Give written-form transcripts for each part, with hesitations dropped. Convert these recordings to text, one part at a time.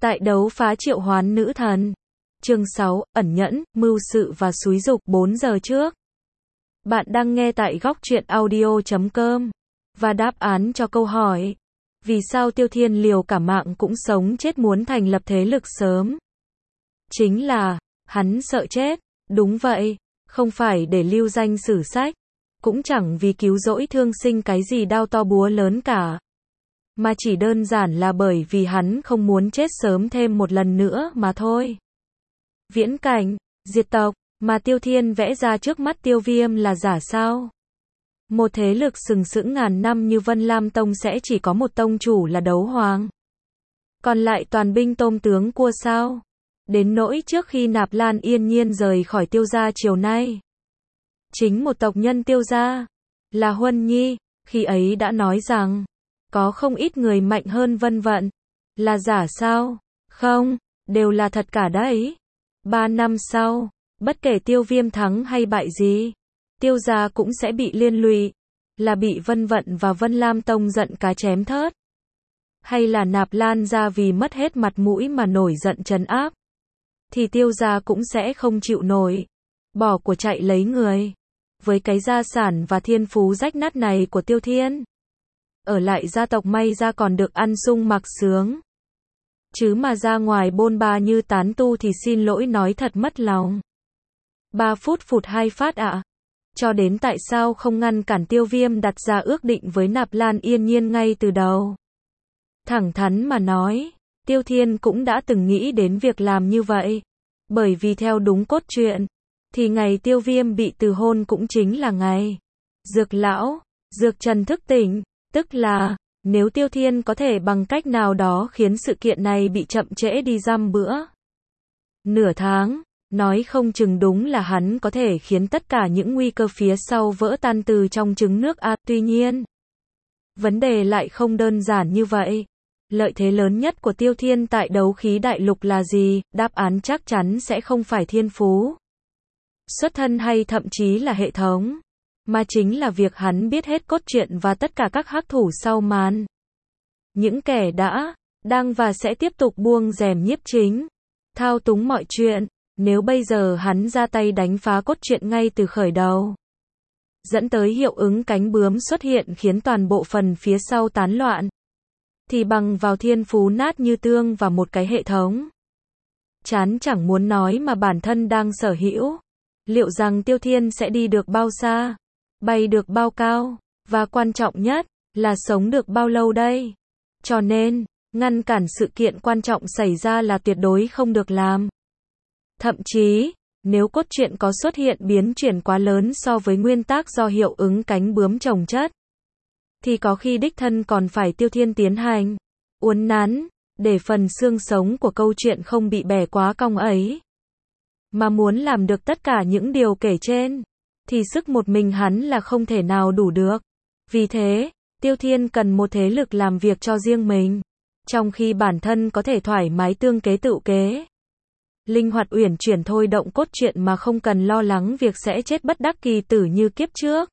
Tại đấu phá triệu hoán nữ thần. Chương 6, ẩn nhẫn, mưu sự và xúi giục 4 giờ trước. Bạn đang nghe tại góc truyện audio.com. Và đáp án cho câu hỏi, vì sao Tiêu Thiên liều cả mạng cũng sống chết muốn thành lập thế lực sớm? Chính là, hắn sợ chết. Đúng vậy, không phải để lưu danh sử sách, cũng chẳng vì cứu rỗi thương sinh cái gì đao to búa lớn cả. Mà chỉ đơn giản là bởi vì hắn không muốn chết sớm thêm một lần nữa mà thôi. Viễn cảnh, diệt tộc, mà Tiêu Thiên vẽ ra trước mắt Tiêu Viêm là giả sao? Một thế lực sừng sững ngàn năm như Vân Lam Tông sẽ chỉ có một tông chủ là Đấu Hoàng. Còn lại toàn binh tôm tướng cua sao? Đến nỗi trước khi Nạp Lan yên nhiên rời khỏi Tiêu gia chiều nay, chính một tộc nhân Tiêu gia, là Huân Nhi, khi ấy đã nói rằng, có không ít người mạnh hơn Vân Vận. Là giả sao? Không, đều là thật cả đấy. 3 năm sau, bất kể Tiêu Viêm thắng hay bại gì, Tiêu gia cũng sẽ bị liên lụy. Là bị Vân Vận và Vân Lam Tông giận cá chém thớt, hay là Nạp Lan gia vì mất hết mặt mũi mà nổi giận trấn áp, thì Tiêu gia cũng sẽ không chịu nổi, bỏ của chạy lấy người. Với cái gia sản và thiên phú rách nát này của Tiêu Thiên, ở lại gia tộc may ra còn được ăn sung mặc sướng, chứ mà ra ngoài bôn ba như tán tu thì xin lỗi nói thật mất lòng. 3 phút phụt 2 phát ạ. Cho đến tại sao không ngăn cản Tiêu Viêm đặt ra ước định với Nạp Lan yên nhiên ngay từ đầu? Thẳng thắn mà nói, Tiêu Thiên cũng đã từng nghĩ đến việc làm như vậy. Bởi vì theo đúng cốt truyện, thì ngày Tiêu Viêm bị từ hôn cũng chính là ngày Dược Lão, Dược Trần thức tỉnh. Tức là, nếu Tiêu Thiên có thể bằng cách nào đó khiến sự kiện này bị chậm trễ đi dăm bữa, nửa tháng, nói không chừng đúng là hắn có thể khiến tất cả những nguy cơ phía sau vỡ tan từ trong trứng nước a. Tuy nhiên, vấn đề lại không đơn giản như vậy. Lợi thế lớn nhất của Tiêu Thiên tại đấu khí đại lục là gì? Đáp án chắc chắn sẽ không phải thiên phú, xuất thân hay thậm chí là hệ thống, mà chính là việc hắn biết hết cốt truyện và tất cả các hắc thủ sau màn. Những kẻ đã, đang và sẽ tiếp tục buông rèm nhiếp chính, thao túng mọi chuyện. Nếu bây giờ hắn ra tay đánh phá cốt truyện ngay từ khởi đầu, dẫn tới hiệu ứng cánh bướm xuất hiện khiến toàn bộ phần phía sau tán loạn, thì bằng vào thiên phú nát như tương và một cái hệ thống chán chẳng muốn nói mà bản thân đang sở hữu, liệu rằng Tiêu Thiên sẽ đi được bao xa, bay được bao cao, và quan trọng nhất là sống được bao lâu đây? Cho nên, ngăn cản sự kiện quan trọng xảy ra là tuyệt đối không được làm. Thậm chí, nếu cốt truyện có xuất hiện biến chuyển quá lớn so với nguyên tắc do hiệu ứng cánh bướm chồng chất, thì có khi đích thân còn phải Tiêu Thiên tiến hành uốn nắn, để phần xương sống của câu chuyện không bị bẻ quá cong ấy. Mà muốn làm được tất cả những điều kể trên, thì sức một mình hắn là không thể nào đủ được. Vì thế, Tiêu Thiên cần một thế lực làm việc cho riêng mình, trong khi bản thân có thể thoải mái tương kế tự kế, linh hoạt uyển chuyển thôi động cốt truyện mà không cần lo lắng việc sẽ chết bất đắc kỳ tử như kiếp trước.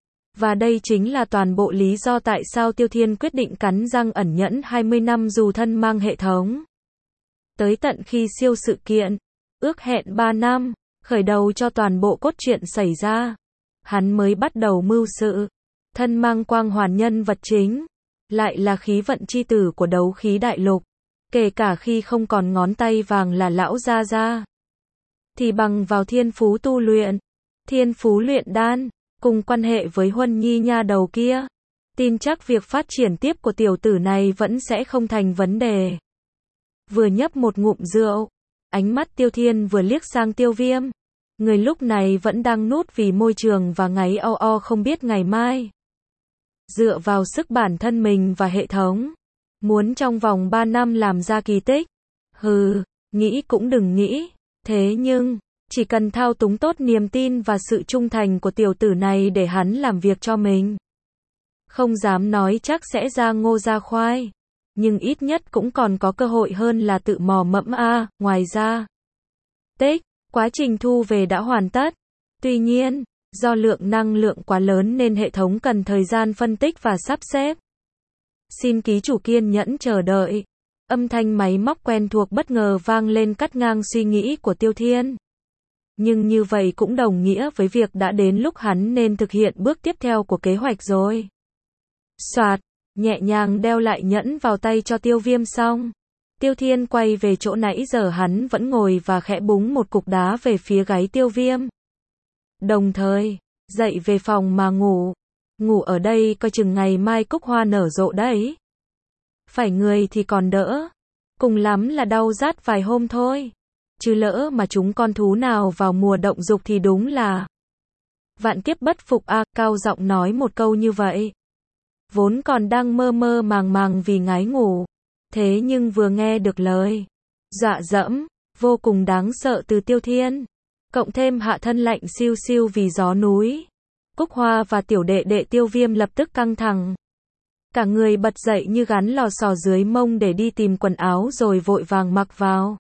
Và đây chính là toàn bộ lý do tại sao Tiêu Thiên quyết định cắn răng ẩn nhẫn 20 năm dù thân mang hệ thống. Tới tận khi siêu sự kiện, ước hẹn 3 năm, khởi đầu cho toàn bộ cốt truyện xảy ra, hắn mới bắt đầu mưu sự. Thân mang quang hoàn nhân vật chính, lại là khí vận chi tử của đấu khí đại lục. Kể cả khi không còn ngón tay vàng là lão gia gia, thì bằng vào thiên phú tu luyện, thiên phú luyện đan, cùng quan hệ với Huân Nhi nha đầu kia, tin chắc việc phát triển tiếp của tiểu tử này vẫn sẽ không thành vấn đề. Vừa nhấp một ngụm rượu, ánh mắt Tiêu Thiên vừa liếc sang Tiêu Viêm. Người lúc này vẫn đang nút vì môi trường và ngáy o không biết ngày mai. Dựa vào sức bản thân mình và hệ thống, muốn trong vòng 3 năm làm ra kỳ tích. Hừ, nghĩ cũng đừng nghĩ. Thế nhưng, chỉ cần thao túng tốt niềm tin và sự trung thành của tiểu tử này để hắn làm việc cho mình. Không dám nói chắc sẽ ra ngô ra khoai, nhưng ít nhất cũng còn có cơ hội hơn là tự mò mẫm a. Ngoài ra, quá trình thu về đã hoàn tất. Tuy nhiên, do lượng năng lượng quá lớn nên hệ thống cần thời gian phân tích và sắp xếp. Xin ký chủ kiên nhẫn chờ đợi. Âm thanh máy móc quen thuộc bất ngờ vang lên cắt ngang suy nghĩ của Tiêu Thiên. Nhưng như vậy cũng đồng nghĩa với việc đã đến lúc hắn nên thực hiện bước tiếp theo của kế hoạch rồi. Soạt, nhẹ nhàng đeo lại nhẫn vào tay cho Tiêu Viêm xong. Tiêu Thiên quay về chỗ nãy giờ hắn vẫn ngồi và khẽ búng một cục đá về phía gáy Tiêu Viêm. Đồng thời, dậy về phòng mà ngủ. Ngủ ở đây coi chừng ngày mai cúc hoa nở rộ đấy. Phải người thì còn đỡ. Cùng lắm là đau rát vài hôm thôi. Chứ lỡ mà chúng con thú nào vào mùa động dục thì đúng là vạn kiếp bất phục a. Cao giọng nói một câu như vậy. Vốn còn đang mơ mơ màng màng vì ngái ngủ. Thế nhưng vừa nghe được lời dọa dẫm vô cùng đáng sợ từ Tiêu Thiên, cộng thêm hạ thân lạnh siêu siêu vì gió núi, Cúc Hoa và tiểu đệ đệ Tiêu Viêm lập tức căng thẳng. Cả người bật dậy như gắn lò xò dưới mông để đi tìm quần áo rồi vội vàng mặc vào.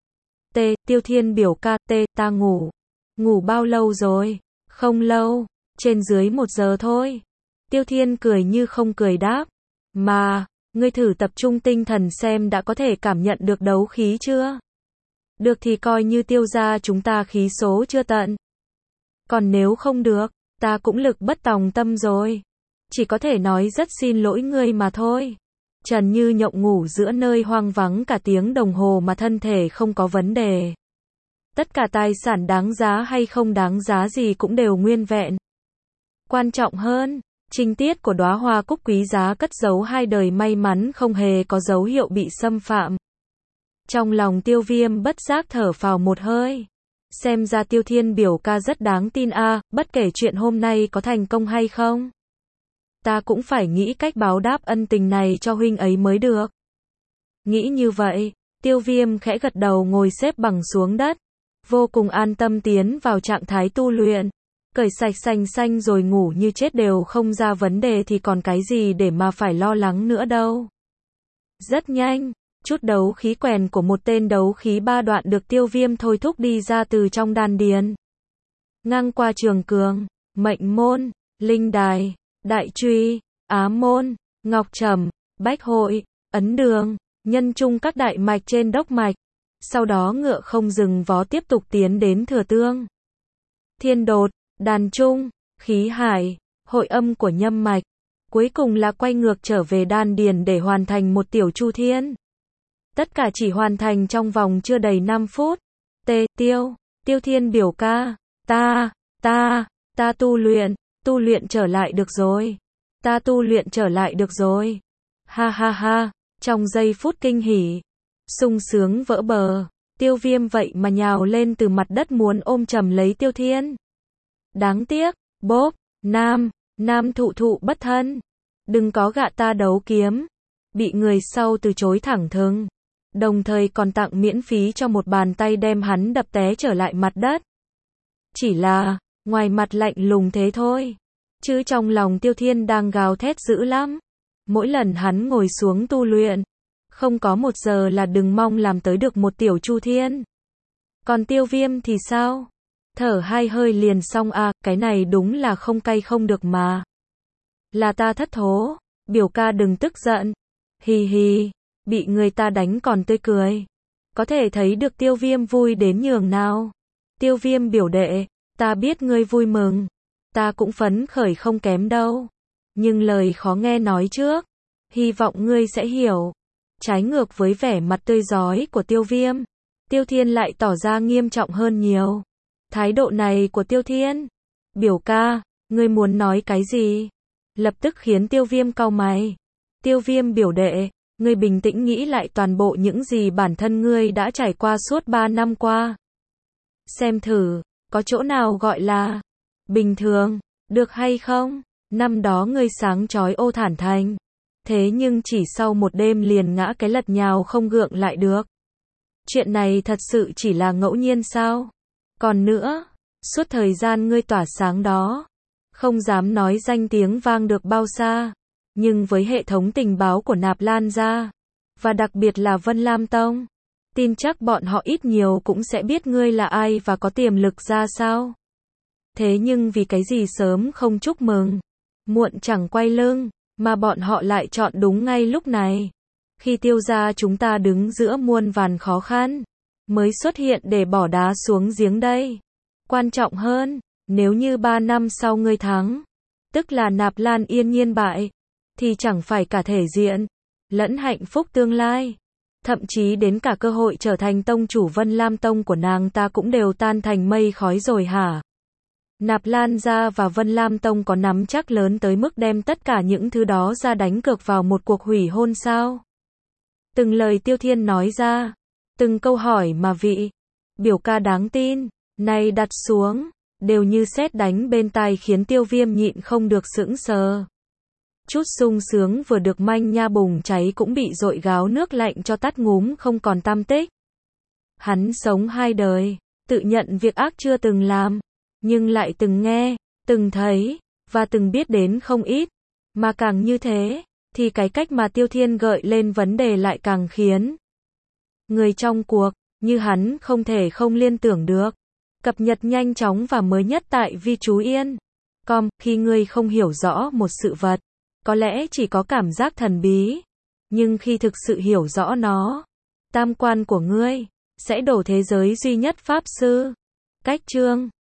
Tiêu Thiên biểu ca, ta ngủ. Ngủ bao lâu rồi? Không lâu, trên dưới 1 giờ thôi. Tiêu Thiên cười như không cười đáp. Mà, ngươi thử tập trung tinh thần xem đã có thể cảm nhận được đấu khí chưa? Được thì coi như Tiêu gia chúng ta khí số chưa tận. Còn nếu không được, ta cũng lực bất tòng tâm rồi. Chỉ có thể nói rất xin lỗi ngươi mà thôi. Trần Như Nhộng ngủ giữa nơi hoang vắng cả tiếng đồng hồ mà thân thể không có vấn đề. Tất cả tài sản đáng giá hay không đáng giá gì cũng đều nguyên vẹn. Quan trọng hơn, trinh tiết của đóa hoa cúc quý giá cất giấu 2 đời may mắn không hề có dấu hiệu bị xâm phạm. Trong lòng Tiêu Viêm bất giác thở phào một hơi. Xem ra Tiêu Thiên biểu ca rất đáng tin a, bất kể chuyện hôm nay có thành công hay không. Ta cũng phải nghĩ cách báo đáp ân tình này cho huynh ấy mới được. Nghĩ như vậy, Tiêu Viêm khẽ gật đầu ngồi xếp bằng xuống đất. Vô cùng an tâm tiến vào trạng thái tu luyện. Cởi sạch sành xanh rồi ngủ như chết đều không ra vấn đề thì còn cái gì để mà phải lo lắng nữa đâu. Rất nhanh, chút đấu khí quèn của một tên đấu khí 3 đoạn được Tiêu Viêm thôi thúc đi ra từ trong đan điền. Ngang qua trường cường, mệnh môn, linh đài, đại truy, á môn, ngọc trầm, bách hội, ấn đường, nhân trung các đại mạch trên đốc mạch. Sau đó ngựa không dừng vó tiếp tục tiến đến thừa tương, thiên đột, đàn trung, khí hải, hội âm của nhâm mạch. Cuối cùng là quay ngược trở về đan điền để hoàn thành một tiểu chu thiên. Tất cả chỉ hoàn thành trong vòng chưa đầy 5 phút. Tiêu Thiên biểu ca, ta tu luyện trở lại được rồi. Ta tu luyện trở lại được rồi. Ha ha ha, trong giây phút kinh hỉ, sung sướng vỡ bờ, Tiêu Viêm vậy mà nhào lên từ mặt đất muốn ôm chầm lấy Tiêu Thiên. Đáng tiếc, bốp, nam thụ bất thân. Đừng có gạ ta đấu kiếm. Bị người sau từ chối thẳng thừng. Đồng thời còn tặng miễn phí cho một bàn tay đem hắn đập té trở lại mặt đất. Chỉ là, ngoài mặt lạnh lùng thế thôi. Chứ trong lòng Tiêu Thiên đang gào thét dữ lắm. Mỗi lần hắn ngồi xuống tu luyện, không có 1 giờ là đừng mong làm tới được một tiểu chu thiên. Còn Tiêu Viêm thì sao? Thở 2 hơi liền xong à, cái này đúng là không cay không được mà. Là ta thất thố, biểu ca đừng tức giận. Hì hì, bị người ta đánh còn tươi cười. Có thể thấy được Tiêu Viêm vui đến nhường nào. Tiêu Viêm biểu đệ, ta biết ngươi vui mừng. Ta cũng phấn khởi không kém đâu. Nhưng lời khó nghe nói trước. Hy vọng ngươi sẽ hiểu. Trái ngược với vẻ mặt tươi rói của Tiêu Viêm, Tiêu Thiên lại tỏ ra nghiêm trọng hơn nhiều. Thái độ này của Tiêu Thiên, biểu ca, ngươi muốn nói cái gì? Lập tức khiến Tiêu Viêm cau mày. Tiêu Viêm biểu đệ, ngươi bình tĩnh nghĩ lại toàn bộ những gì bản thân ngươi đã trải qua suốt 3 năm qua. Xem thử, có chỗ nào gọi là bình thường, được hay không? Năm đó ngươi sáng chói ô thản thành. Thế nhưng chỉ sau một đêm liền ngã cái lật nhào không gượng lại được. Chuyện này thật sự chỉ là ngẫu nhiên sao? Còn nữa, suốt thời gian ngươi tỏa sáng đó, không dám nói danh tiếng vang được bao xa, nhưng với hệ thống tình báo của Nạp Lan gia, và đặc biệt là Vân Lam Tông, tin chắc bọn họ ít nhiều cũng sẽ biết ngươi là ai và có tiềm lực ra sao. Thế nhưng vì cái gì sớm không chúc mừng, muộn chẳng quay lưng, mà bọn họ lại chọn đúng ngay lúc này. Khi Tiêu gia chúng ta đứng giữa muôn vàn khó khăn, mới xuất hiện để bỏ đá xuống giếng đây. Quan trọng hơn, nếu như 3 năm sau ngươi thắng, tức là Nạp Lan yên nhiên bại, thì chẳng phải cả thể diện, lẫn hạnh phúc tương lai, thậm chí đến cả cơ hội trở thành tông chủ Vân Lam Tông của nàng ta cũng đều tan thành mây khói rồi hả? Nạp Lan gia và Vân Lam Tông có nắm chắc lớn tới mức đem tất cả những thứ đó ra đánh cược vào một cuộc hủy hôn sao? Từng lời Tiêu Thiên nói ra, từng câu hỏi mà vị biểu ca đáng tin này đặt xuống, đều như sét đánh bên tai khiến Tiêu Viêm nhịn không được sững sờ. Chút sung sướng vừa được manh nha bùng cháy cũng bị dội gáo nước lạnh cho tắt ngúm không còn tăm tích. Hắn sống 2 đời, tự nhận việc ác chưa từng làm, nhưng lại từng nghe, từng thấy, và từng biết đến không ít. Mà càng như thế, thì cái cách mà Tiêu Thiên gợi lên vấn đề lại càng khiến người trong cuộc, như hắn không thể không liên tưởng được. Cập nhật nhanh chóng và mới nhất tại Vi Chú Yên. Khi ngươi không hiểu rõ một sự vật, có lẽ chỉ có cảm giác thần bí, nhưng khi thực sự hiểu rõ nó, tam quan của ngươi sẽ đổ thế giới duy nhất pháp sư. Cách chương